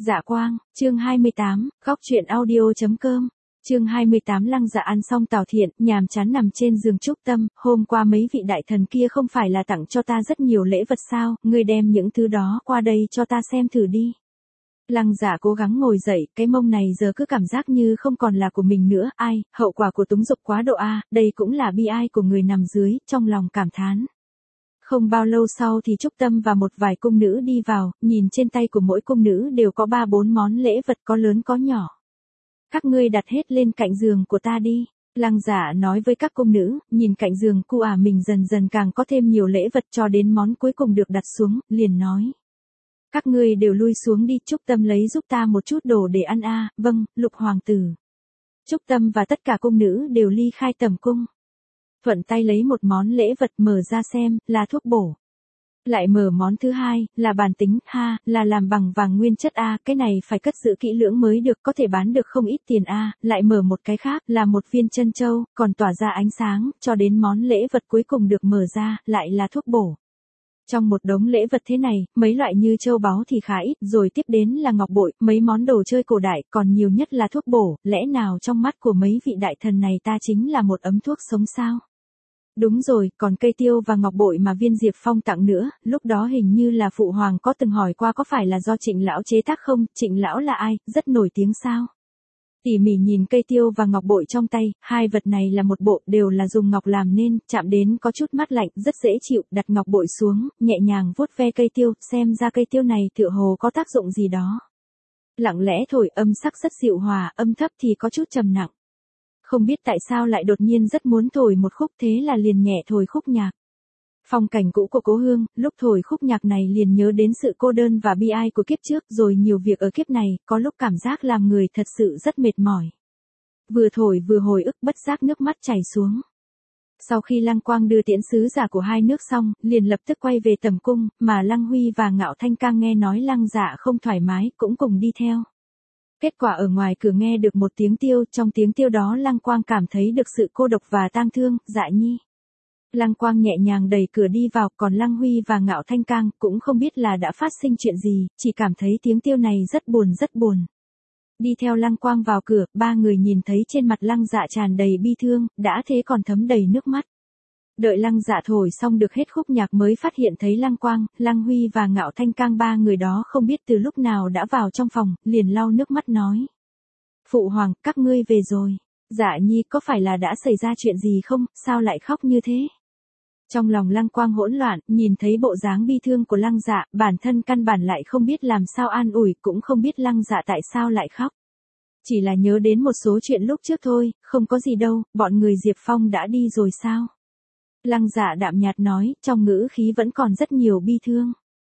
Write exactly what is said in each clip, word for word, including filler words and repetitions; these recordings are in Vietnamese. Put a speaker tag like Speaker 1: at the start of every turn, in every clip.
Speaker 1: Dạ Quang, chương hai mươi tám, góc truyện audio.com. Chương hai mươi tám. Lăng Dạ ăn xong tào thiện, nhàm chán nằm trên giường Trúc Tâm, hôm qua mấy vị đại thần kia không phải là tặng cho ta rất nhiều lễ vật sao, ngươi đem những thứ đó qua đây cho ta xem thử đi. Lăng Dạ cố gắng ngồi dậy, cái mông này giờ cứ cảm giác như không còn là của mình nữa, ai, hậu quả của túng dục quá độ a, đây cũng là bi ai của người nằm dưới, trong lòng cảm thán. Không bao lâu sau thì Trúc Tâm và một vài cung nữ đi vào, nhìn trên tay của mỗi cung nữ đều có ba bốn món lễ vật có lớn có nhỏ. Các ngươi đặt hết lên cạnh giường của ta đi. Lăng Dạ nói với các cung nữ, nhìn cạnh giường cu ả mình dần dần càng có thêm nhiều lễ vật cho đến món cuối cùng được đặt xuống, liền nói. Các ngươi đều lui xuống đi, Trúc Tâm lấy giúp ta một chút đồ để ăn a. Vâng, Lục hoàng tử. Trúc Tâm và tất cả cung nữ đều ly khai tầm cung. Thuận tay lấy một món lễ vật mở ra xem, là thuốc bổ. Lại mở món thứ hai, là bàn tính, ha, là làm bằng vàng nguyên chất a, cái này phải cất giữ kỹ lưỡng mới được, có thể bán được không ít tiền a, lại mở một cái khác, là một viên chân châu, còn tỏa ra ánh sáng, cho đến món lễ vật cuối cùng được mở ra, lại là thuốc bổ. Trong một đống lễ vật thế này, mấy loại như châu báu thì khá ít, rồi tiếp đến là ngọc bội, mấy món đồ chơi cổ đại, còn nhiều nhất là thuốc bổ, lẽ nào trong mắt của mấy vị đại thần này ta chính là một ấm thuốc sống sao? Đúng rồi, còn cây tiêu và ngọc bội mà Viên Diệp Phong tặng nữa, lúc đó hình như là phụ hoàng có từng hỏi qua có phải là do Trịnh lão chế tác không, Trịnh lão là ai, rất nổi tiếng sao? Tỉ mỉ nhìn cây tiêu và ngọc bội trong tay, hai vật này là một bộ, đều là dùng ngọc làm nên, chạm đến có chút mát lạnh, rất dễ chịu, đặt ngọc bội xuống, nhẹ nhàng vuốt ve cây tiêu, xem ra cây tiêu này tựa hồ có tác dụng gì đó. Lặng lẽ thổi, âm sắc rất dịu hòa, âm thấp thì có chút trầm nặng. Không biết tại sao lại đột nhiên rất muốn thổi một khúc, thế là liền nhẹ thổi khúc nhạc. Phong cảnh cũ của cố hương, lúc thổi khúc nhạc này liền nhớ đến sự cô đơn và bi ai của kiếp trước, rồi nhiều việc ở kiếp này, có lúc cảm giác làm người thật sự rất mệt mỏi. Vừa thổi vừa hồi ức, bất giác nước mắt chảy xuống. Sau khi Lăng Quang đưa tiễn sứ giả của hai nước xong, liền lập tức quay về tầm cung, mà Lăng Huy và Ngạo Thanh Cang nghe nói Lăng Dạ không thoải mái, cũng cùng đi theo. Kết quả ở ngoài cửa nghe được một tiếng tiêu, trong tiếng tiêu đó Lăng Quang cảm thấy được sự cô độc và tang thương, Dạ nhi. Lăng Quang nhẹ nhàng đẩy cửa đi vào, còn Lăng Huy và Ngạo Thanh Cang cũng không biết là đã phát sinh chuyện gì, chỉ cảm thấy tiếng tiêu này rất buồn rất buồn. Đi theo Lăng Quang vào cửa, ba người nhìn thấy trên mặt Lăng Dạ tràn đầy bi thương, đã thế còn thấm đầy nước mắt. Đợi Lăng Dạ thổi xong được hết khúc nhạc mới phát hiện thấy Lăng Quang, Lăng Huy và Ngạo Thanh Cang ba người đó không biết từ lúc nào đã vào trong phòng, liền lau nước mắt nói. Phụ hoàng, các ngươi về rồi. Dạ nhi, có phải là đã xảy ra chuyện gì không, sao lại khóc như thế? Trong lòng Lăng Quang hỗn loạn, nhìn thấy bộ dáng bi thương của Lăng Dạ, bản thân căn bản lại không biết làm sao an ủi, cũng không biết Lăng Dạ tại sao lại khóc. Chỉ là nhớ đến một số chuyện lúc trước thôi, không có gì đâu, bọn người Diệp Phong đã đi rồi sao? Lăng Dạ đạm nhạt nói, trong ngữ khí vẫn còn rất nhiều bi thương.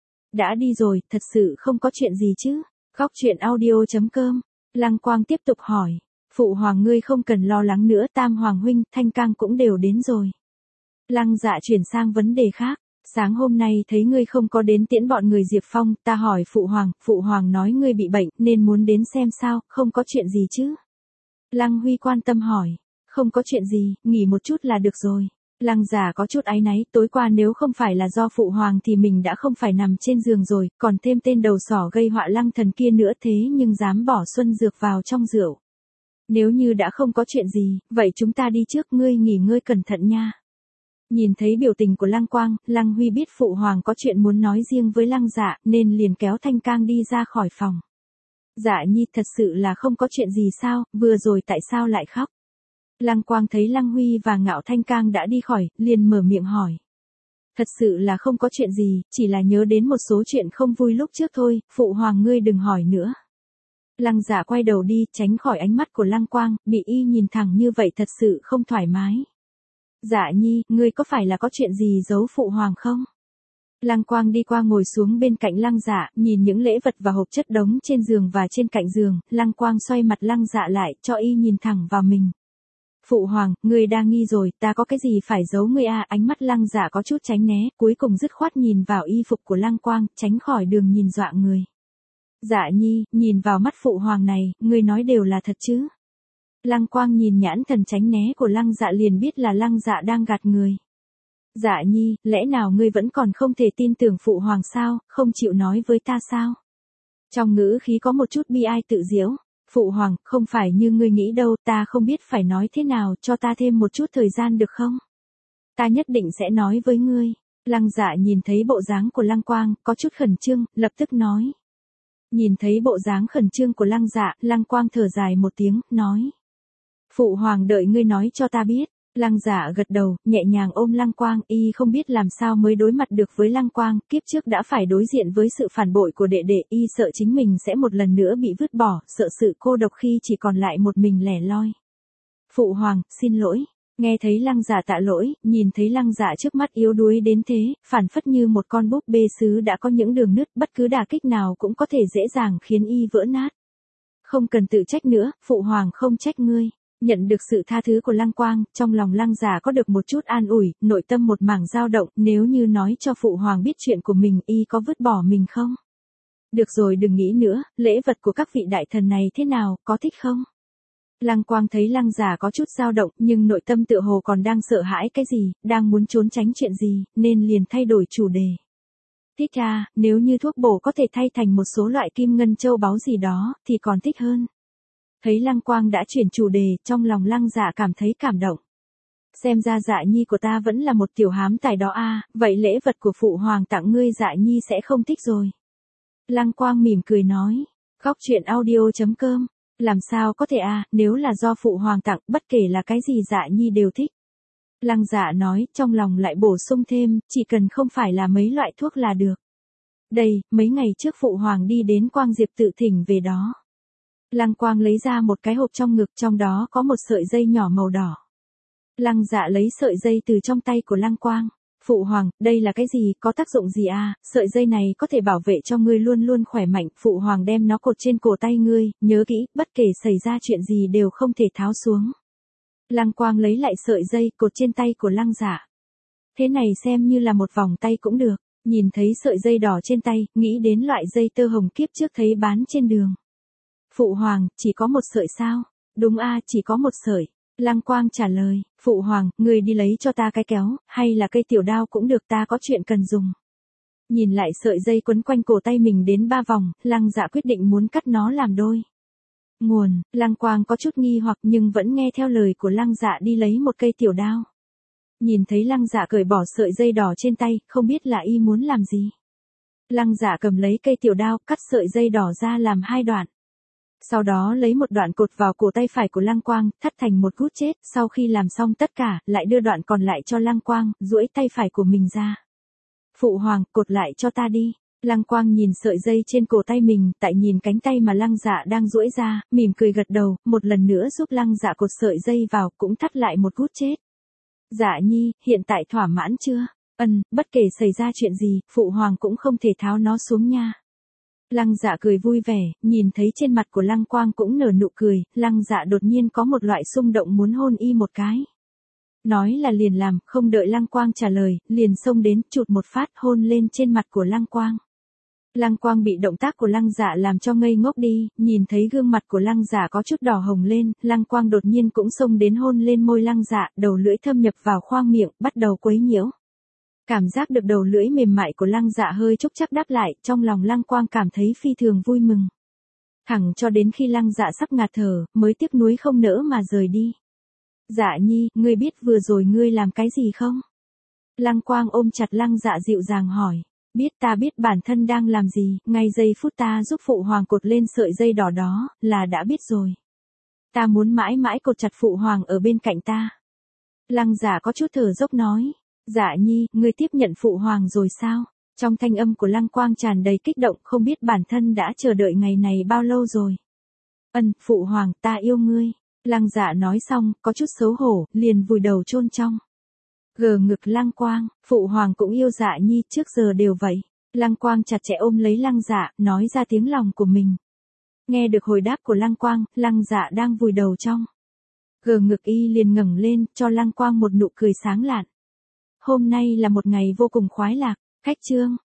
Speaker 1: Đã đi rồi, thật sự không có chuyện gì chứ? Góc truyện audio.com. Lăng Quang tiếp tục hỏi. Phụ hoàng ngươi không cần lo lắng nữa, Tam Hoàng huynh, Thanh Cang cũng đều đến rồi. Lăng Dạ chuyển sang vấn đề khác. Sáng hôm nay thấy ngươi không có đến tiễn bọn người Diệp Phong, ta hỏi phụ hoàng, phụ hoàng nói ngươi bị bệnh, nên muốn đến xem sao, không có chuyện gì chứ? Lăng Huy quan tâm hỏi. Không có chuyện gì, nghỉ một chút là được rồi. Lăng Dạ có chút áy náy, tối qua nếu không phải là do phụ hoàng thì mình đã không phải nằm trên giường rồi, còn thêm tên đầu sỏ gây họa Lăng thần kia nữa, thế nhưng dám bỏ xuân dược vào trong rượu. Nếu như đã không có chuyện gì, vậy chúng ta đi trước, ngươi nghỉ ngơi cẩn thận nha. Nhìn thấy biểu tình của Lăng Quang, Lăng Huy biết phụ hoàng có chuyện muốn nói riêng với Lăng Dạ, nên liền kéo Thanh Cang đi ra khỏi phòng. Dạ nhi, thật sự là không có chuyện gì sao, vừa rồi tại sao lại khóc? Lăng Quang thấy Lăng Huy và Ngạo Thanh Cang đã đi khỏi, liền mở miệng hỏi. Thật sự là không có chuyện gì, chỉ là nhớ đến một số chuyện không vui lúc trước thôi, phụ hoàng ngươi đừng hỏi nữa. Lăng Dạ quay đầu đi, tránh khỏi ánh mắt của Lăng Quang, bị y nhìn thẳng như vậy thật sự không thoải mái. Dạ nhi, ngươi có phải là có chuyện gì giấu phụ hoàng không? Lăng Quang đi qua ngồi xuống bên cạnh Lăng Dạ, nhìn những lễ vật và hộp chất đống trên giường và trên cạnh giường, Lăng Quang xoay mặt Lăng Dạ lại, cho y nhìn thẳng vào mình. Phụ hoàng, ngươi đa nghi rồi, ta có cái gì phải giấu ngươi à? Ánh mắt Lăng Dạ có chút tránh né, cuối cùng dứt khoát nhìn vào y phục của Lăng Quang, tránh khỏi đường nhìn dọa người. Dạ nhi, nhìn vào mắt phụ hoàng này, ngươi nói đều là thật chứ? Lăng Quang nhìn nhãn thần tránh né của Lăng Dạ liền biết là Lăng Dạ đang gạt người. Dạ nhi, lẽ nào ngươi vẫn còn không thể tin tưởng phụ hoàng sao, không chịu nói với ta sao? Trong ngữ khí có một chút bi ai tự giễu. Phụ hoàng, không phải như ngươi nghĩ đâu, ta không biết phải nói thế nào, cho ta thêm một chút thời gian được không? Ta nhất định sẽ nói với ngươi. Lăng Dạ nhìn thấy bộ dáng của Lăng Quang, có chút khẩn trương, lập tức nói. Nhìn thấy bộ dáng khẩn trương của Lăng Dạ, Lăng Quang thở dài một tiếng, nói. Phụ hoàng đợi ngươi nói cho ta biết. Lăng Dạ gật đầu, nhẹ nhàng ôm Lăng Quang, y không biết làm sao mới đối mặt được với Lăng Quang, kiếp trước đã phải đối diện với sự phản bội của đệ đệ, y sợ chính mình sẽ một lần nữa bị vứt bỏ, sợ sự cô độc khi chỉ còn lại một mình lẻ loi. Phụ hoàng, xin lỗi. Nghe thấy Lăng Dạ tạ lỗi, nhìn thấy Lăng Dạ trước mắt yếu đuối đến thế, phản phất như một con búp bê sứ đã có những đường nứt, bất cứ đả kích nào cũng có thể dễ dàng khiến y vỡ nát. Không cần tự trách nữa, phụ hoàng không trách ngươi. Nhận được sự tha thứ của Lăng Quang, trong lòng Lăng Dạ có được một chút an ủi, nội tâm một mảng dao động, nếu như nói cho phụ hoàng biết chuyện của mình, y có vứt bỏ mình không? Được rồi, đừng nghĩ nữa, lễ vật của các vị đại thần này thế nào, có thích không? Lăng Quang thấy Lăng Dạ có chút dao động, nhưng nội tâm tựa hồ còn đang sợ hãi cái gì, đang muốn trốn tránh chuyện gì, nên liền thay đổi chủ đề. Thích à, nếu như thuốc bổ có thể thay thành một số loại kim ngân châu báu gì đó, thì còn thích hơn. Thấy Lăng Quang đã chuyển chủ đề, trong lòng Lăng Dạ cảm thấy cảm động. Xem ra Dạ nhi của ta vẫn là một tiểu hám tài đó a, vậy lễ vật của phụ hoàng tặng ngươi Dạ nhi sẽ không thích rồi. Lăng Quang mỉm cười nói, góc truyện audio chấm com, làm sao có thể a, nếu là do phụ hoàng tặng, bất kể là cái gì Dạ nhi đều thích. Lăng Dạ nói, trong lòng lại bổ sung thêm, chỉ cần không phải là mấy loại thuốc là được. Đây, mấy ngày trước phụ hoàng đi đến Quang Diệp tự thỉnh về đó. Lăng Quang lấy ra một cái hộp trong ngực, trong đó có một sợi dây nhỏ màu đỏ. Lăng Dạ lấy sợi dây từ trong tay của Lăng Quang. Phụ hoàng, đây là cái gì, có tác dụng gì à, sợi dây này có thể bảo vệ cho ngươi luôn luôn khỏe mạnh, phụ hoàng đem nó cột trên cổ tay ngươi, nhớ kỹ, bất kể xảy ra chuyện gì đều không thể tháo xuống. Lăng Quang lấy lại sợi dây, cột trên tay của Lăng Dạ. Thế này xem như là một vòng tay cũng được, nhìn thấy sợi dây đỏ trên tay, nghĩ đến loại dây tơ hồng kiếp trước thấy bán trên đường. Phụ hoàng, chỉ có một sợi sao? Đúng a, chỉ có một sợi. Lăng Quang trả lời, phụ hoàng, người đi lấy cho ta cái kéo, hay là cây tiểu đao cũng được, ta có chuyện cần dùng. Nhìn lại sợi dây quấn quanh cổ tay mình đến ba vòng, Lăng Dạ quyết định muốn cắt nó làm đôi. Nguồn, Lăng Quang có chút nghi hoặc nhưng vẫn nghe theo lời của Lăng Dạ đi lấy một cây tiểu đao. Nhìn thấy Lăng Dạ cởi bỏ sợi dây đỏ trên tay, không biết là y muốn làm gì. Lăng Dạ cầm lấy cây tiểu đao, cắt sợi dây đỏ ra làm hai đoạn. Sau đó lấy một đoạn cột vào cổ tay phải của Lăng Quang, thắt thành một gút chết, sau khi làm xong tất cả, lại đưa đoạn còn lại cho Lăng Quang, duỗi tay phải của mình ra. Phụ hoàng, cột lại cho ta đi. Lăng Quang nhìn sợi dây trên cổ tay mình, tại nhìn cánh tay mà Lăng Dạ đang duỗi ra, mỉm cười gật đầu, một lần nữa giúp Lăng Dạ cột sợi dây vào, cũng thắt lại một gút chết. Dạ nhi, hiện tại thỏa mãn chưa? Ừm, bất kể xảy ra chuyện gì, phụ hoàng cũng không thể tháo nó xuống nha. Lăng Dạ cười vui vẻ, nhìn thấy trên mặt của Lăng Quang cũng nở nụ cười, Lăng Dạ đột nhiên có một loại xung động muốn hôn y một cái. Nói là liền làm, không đợi Lăng Quang trả lời, liền xông đến, chụt một phát hôn lên trên mặt của Lăng Quang. Lăng Quang bị động tác của Lăng Dạ làm cho ngây ngốc đi, nhìn thấy gương mặt của Lăng Dạ có chút đỏ hồng lên, Lăng Quang đột nhiên cũng xông đến hôn lên môi Lăng Dạ, đầu lưỡi thâm nhập vào khoang miệng, bắt đầu quấy nhiễu. Cảm giác được đầu lưỡi mềm mại của Lăng Dạ hơi chúc chắc đáp lại, trong lòng Lăng Quang cảm thấy phi thường vui mừng. Thẳng cho đến khi Lăng Dạ sắp ngạt thở, mới tiếc nuối không nỡ mà rời đi. Dạ nhi, ngươi biết vừa rồi ngươi làm cái gì không? Lăng Quang ôm chặt Lăng Dạ dịu dàng hỏi. Biết, ta biết bản thân đang làm gì, ngay giây phút ta giúp phụ hoàng cột lên sợi dây đỏ đó, là đã biết rồi. Ta muốn mãi mãi cột chặt phụ hoàng ở bên cạnh ta. Lăng Dạ có chút thở dốc nói. Dạ nhi, ngươi tiếp nhận phụ hoàng rồi sao? Trong thanh âm của Lăng Quang tràn đầy kích động, không biết bản thân đã chờ đợi ngày này bao lâu rồi. Ân, phụ hoàng, ta yêu ngươi. Lăng Dạ nói xong, có chút xấu hổ, liền vùi đầu chôn trong. Gờ ngực Lăng Quang, phụ hoàng cũng yêu Dạ nhi, trước giờ đều vậy. Lăng Quang chặt chẽ ôm lấy Lăng Dạ, nói ra tiếng lòng của mình. Nghe được hồi đáp của Lăng Quang, Lăng Dạ đang vùi đầu trong. Gờ ngực y liền ngẩng lên, cho Lăng Quang một nụ cười sáng lạn. Hôm nay là một ngày vô cùng khoái lạc, khách chương.